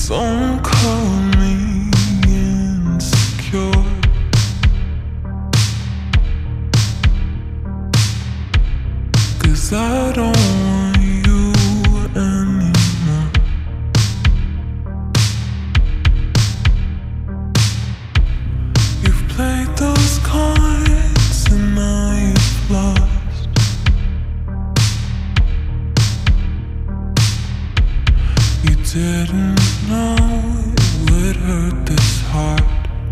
Don't call me insecure, 'cause I don't want you anymore. You've played those cards and now you've lost. You didn't know it would hurt this hard.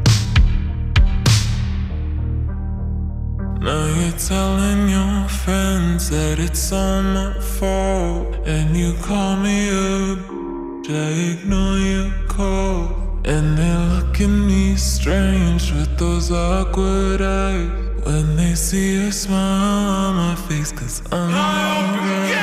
Now you're telling your friends that it's all my fault, and you call me up, I ignore your call, and they look at me strange with those awkward eyes when they see a smile on my face, 'cause I'm alright.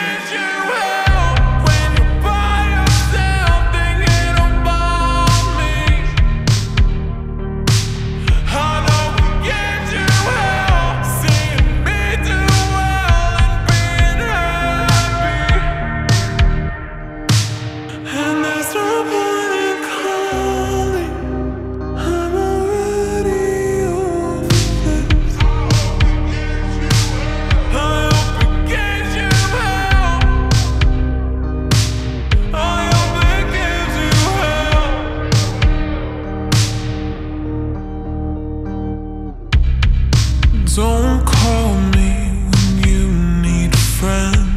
Don't call me when you need a friend,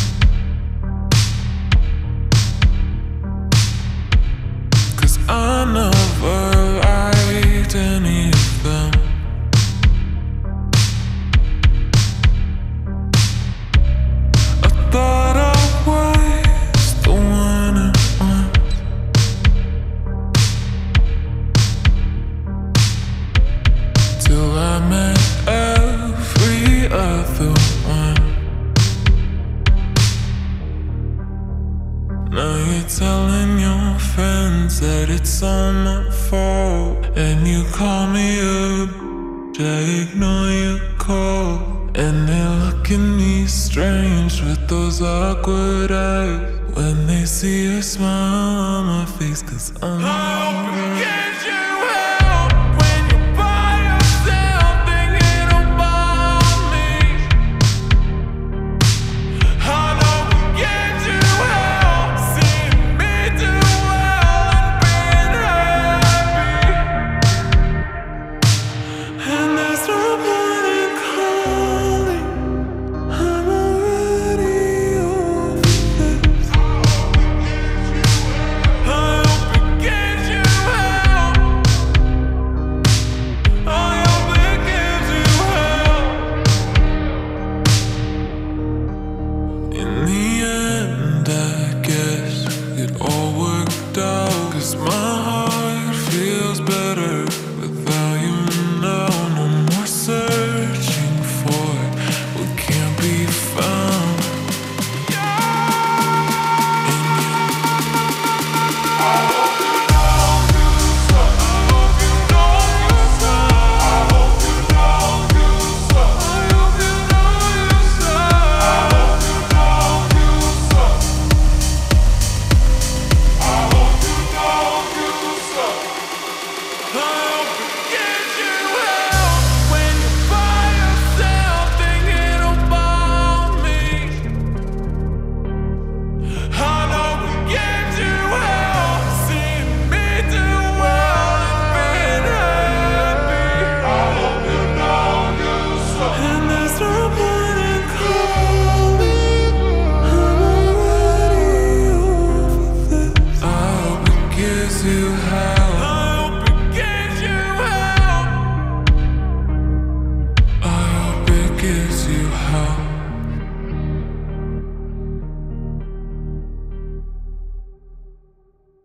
'cause I never liked any of them. I thought I was the one it was, till I met every other one. Now you're telling your friends that it's all my fault, and you call me up, I ignore your call, and they look at me strange with those awkward eyes when they see a smile on my face, 'cause I'm alright. My heart feels better without you now. No more searching for what can't be found. Gives you hell.